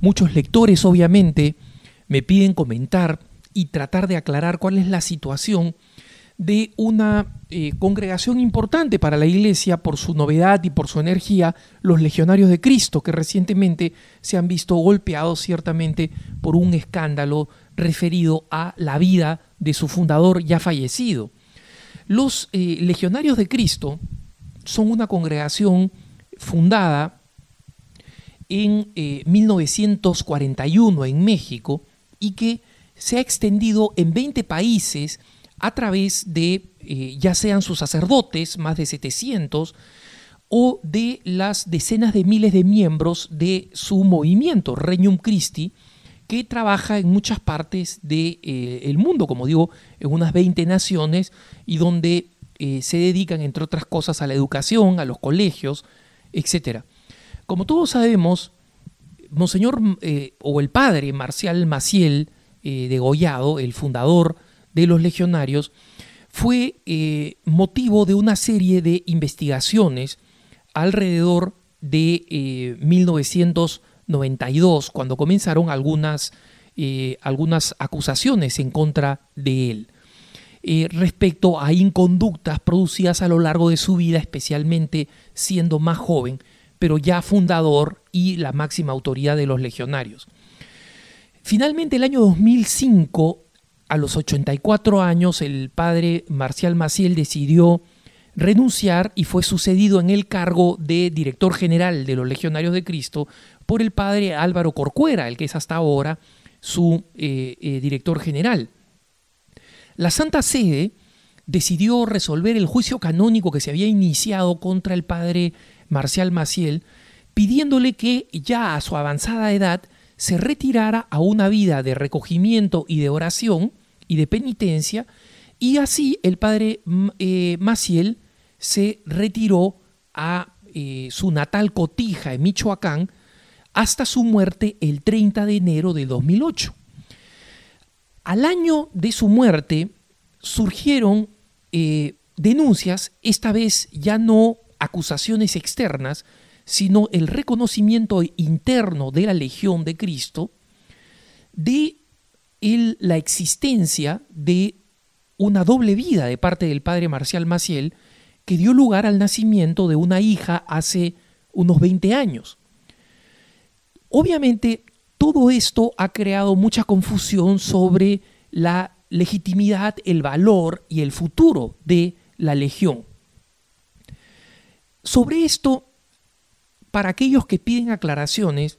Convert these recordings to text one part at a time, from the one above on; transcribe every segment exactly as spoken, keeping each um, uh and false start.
Muchos lectores obviamente me piden comentar y tratar de aclarar cuál es la situación de una eh, congregación importante para la Iglesia por su novedad y por su energía, los Legionarios de Cristo, que recientemente se han visto golpeados ciertamente por un escándalo referido a la vida de su fundador ya fallecido. Los eh, Legionarios de Cristo son una congregación fundada en eh, mil novecientos cuarenta y uno en México y que se ha extendido en veinte países a través de, eh, ya sean sus sacerdotes, más de setecientos, o de las decenas de miles de miembros de su movimiento, Regnum Christi, que trabaja en muchas partes del eh, mundo, como digo, en unas veinte naciones, y donde eh, se dedican, entre otras cosas, a la educación, a los colegios, etcétera. Como todos sabemos, Monseñor eh, o el padre Marcial Maciel eh, degollado, el fundador de los Legionarios, fue eh, motivo de una serie de investigaciones alrededor de eh, mil novecientos noventa y dos, cuando comenzaron algunas, eh, algunas acusaciones en contra de él eh, respecto a inconductas producidas a lo largo de su vida, especialmente siendo más joven, pero ya fundador y la máxima autoridad de los Legionarios. Finalmente, el año dos mil cinco, a los ochenta y cuatro años, el padre Marcial Maciel decidió renunciar y fue sucedido en el cargo de director general de los Legionarios de Cristo por el padre Álvaro Corcuera, el que es hasta ahora su eh, eh, director general. La Santa Sede decidió resolver el juicio canónico que se había iniciado contra el padre Marcial Maciel, pidiéndole que ya a su avanzada edad se retirara a una vida de recogimiento y de oración y de penitencia, y así el padre eh, Maciel se retiró a eh, su natal Cotija, en Michoacán, hasta su muerte el treinta de enero de dos mil ocho. Al año de su muerte surgieron eh, denuncias, esta vez ya no acusaciones externas, sino el reconocimiento interno de la Legión de Cristo de el, la existencia de una doble vida de parte del padre Marcial Maciel, que dio lugar al nacimiento de una hija hace unos veinte años. Obviamente, todo esto ha creado mucha confusión sobre la legitimidad, el valor y el futuro de la Legión. Sobre esto, para aquellos que piden aclaraciones,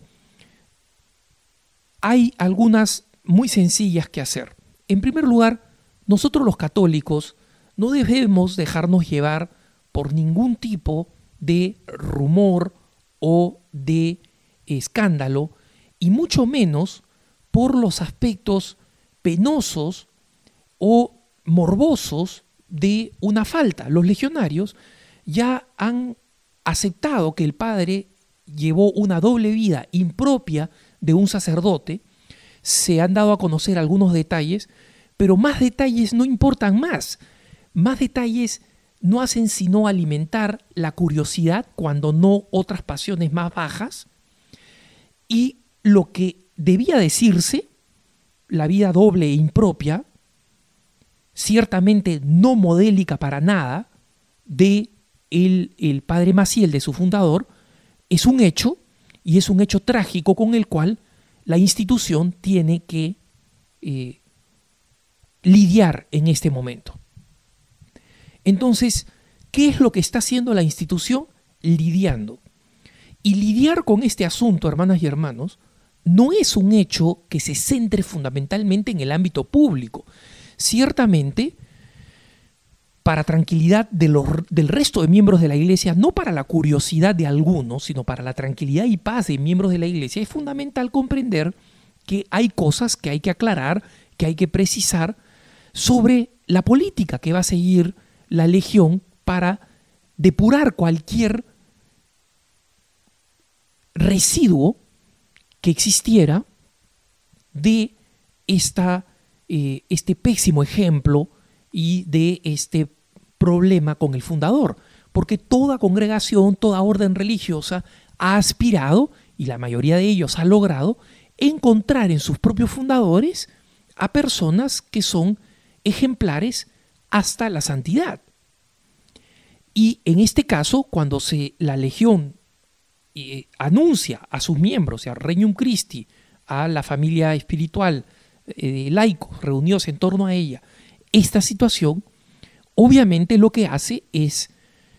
hay algunas muy sencillas que hacer. En primer lugar, nosotros los católicos no debemos dejarnos llevar por ningún tipo de rumor o de escándalo, y mucho menos por los aspectos penosos o morbosos de una falta. Los legionarios ya han aceptado que el padre llevó una doble vida impropia de un sacerdote, se han dado a conocer algunos detalles, pero más detalles no importan más. Más detalles no hacen sino alimentar la curiosidad, cuando no otras pasiones más bajas, y lo que debía decirse, la vida doble e impropia, ciertamente no modélica para nada, de el, el padre Maciel, de su fundador, es un hecho, y es un hecho trágico con el cual la institución tiene que eh, lidiar en este momento. Entonces, ¿qué es lo que está haciendo la institución? Lidiando. Y lidiar con este asunto, hermanas y hermanos, no es un hecho que se centre fundamentalmente en el ámbito público. Ciertamente, para tranquilidad de los, del resto de miembros de la Iglesia, no para la curiosidad de algunos, sino para la tranquilidad y paz de miembros de la Iglesia, es fundamental comprender que hay cosas que hay que aclarar, que hay que precisar sobre la política que va a seguir la Legión para depurar cualquier residuo que existiera de esta, eh, este pésimo ejemplo y de este problema con el fundador, porque toda congregación, toda orden religiosa ha aspirado, y la mayoría de ellos ha logrado, encontrar en sus propios fundadores a personas que son ejemplares hasta la santidad. Y en este caso, cuando se, la Legión eh, anuncia a sus miembros, a Regnum Christi, a la familia espiritual eh, de laicos reunidos en torno a ella, esta situación, obviamente lo que hace es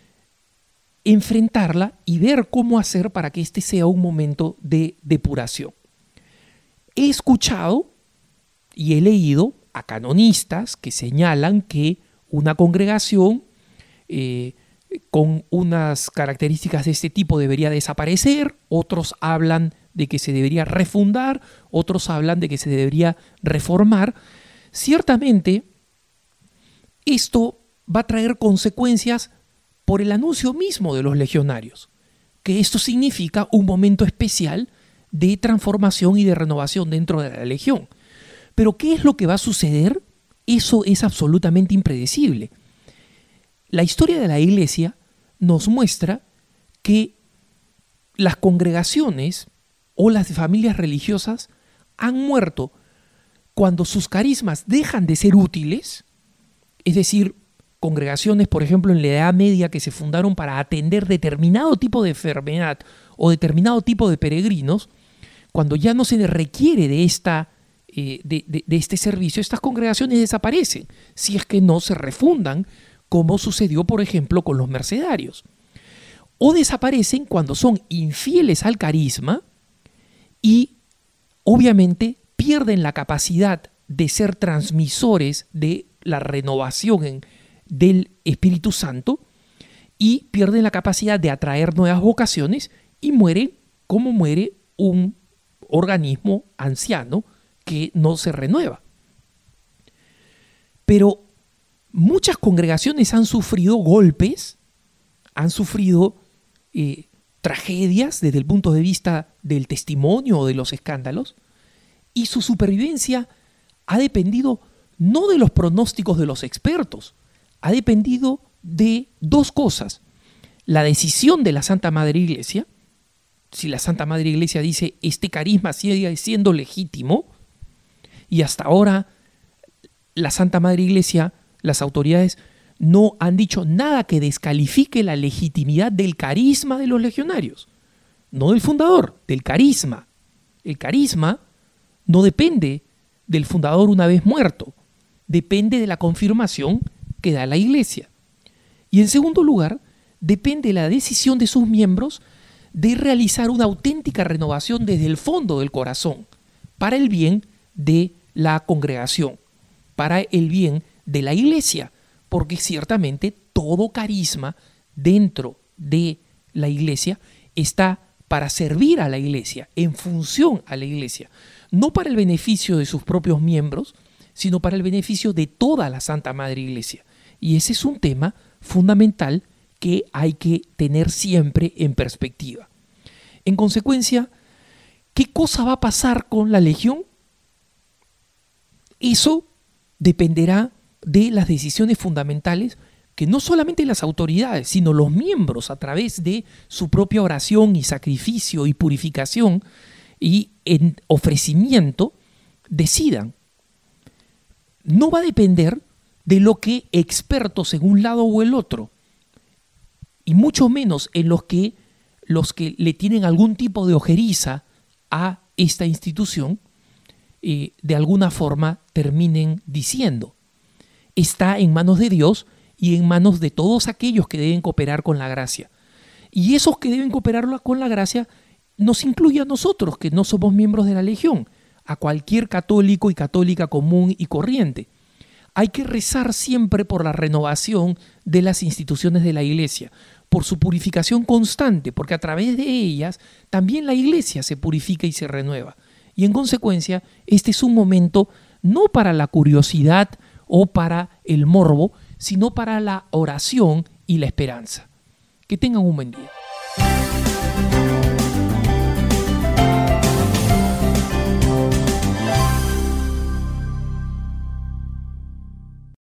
enfrentarla y ver cómo hacer para que este sea un momento de depuración. He escuchado y he leído a canonistas que señalan que una congregación eh, con unas características de este tipo debería desaparecer, otros hablan de que se debería refundar, otros hablan de que se debería reformar. Ciertamente, esto va a traer consecuencias por el anuncio mismo de los legionarios, que esto significa un momento especial de transformación y de renovación dentro de la legión. Pero ¿qué es lo que va a suceder? Eso es absolutamente impredecible. La historia de la Iglesia nos muestra que las congregaciones o las familias religiosas han muerto cuando sus carismas dejan de ser útiles, es decir, congregaciones, por ejemplo, en la Edad Media que se fundaron para atender determinado tipo de enfermedad o determinado tipo de peregrinos, cuando ya no se requiere de, esta, eh, de, de, de este servicio, estas congregaciones desaparecen, si es que no se refundan, como sucedió, por ejemplo, con los mercedarios. O desaparecen cuando son infieles al carisma y, obviamente, pierden la capacidad de ser transmisores de la renovación en, del Espíritu Santo y pierden la capacidad de atraer nuevas vocaciones y mueren como muere un organismo anciano que no se renueva. Pero muchas congregaciones han sufrido golpes, han sufrido eh, tragedias desde el punto de vista del testimonio o de los escándalos, y su supervivencia ha dependido no de los pronósticos de los expertos, ha dependido de dos cosas: la decisión de la Santa Madre Iglesia. Si la Santa Madre Iglesia dice este carisma sigue siendo legítimo, y hasta ahora la Santa Madre Iglesia, las autoridades, no han dicho nada que descalifique la legitimidad del carisma de los legionarios, no del fundador, del carisma. El carisma no depende del fundador una vez muerto, depende de la confirmación que da la Iglesia. Y en segundo lugar, depende de la decisión de sus miembros de realizar una auténtica renovación desde el fondo del corazón, para el bien de la congregación, para el bien de la Iglesia, porque ciertamente todo carisma dentro de la Iglesia está para servir a la Iglesia, en función a la Iglesia, no para el beneficio de sus propios miembros, sino para el beneficio de toda la Santa Madre Iglesia. Y ese es un tema fundamental que hay que tener siempre en perspectiva. En consecuencia, ¿qué cosa va a pasar con la Legión? Eso dependerá de las decisiones fundamentales que no solamente las autoridades, sino los miembros, a través de su propia oración y sacrificio y purificación y en ofrecimiento, decidan. No va a depender de lo que expertos en un lado o el otro, y mucho menos en los que los que le tienen algún tipo de ojeriza a esta institución, eh, de alguna forma terminen diciendo. Está en manos de Dios y en manos de todos aquellos que deben cooperar con la gracia. Y esos que deben cooperar con la gracia nos incluye a nosotros, que no somos miembros de la Legión, a cualquier católico y católica común y corriente. Hay que rezar siempre por la renovación de las instituciones de la Iglesia, por su purificación constante, porque a través de ellas también la Iglesia se purifica y se renueva. Y en consecuencia, este es un momento no para la curiosidad o para el morbo, sino para la oración y la esperanza. Que tengan un buen día.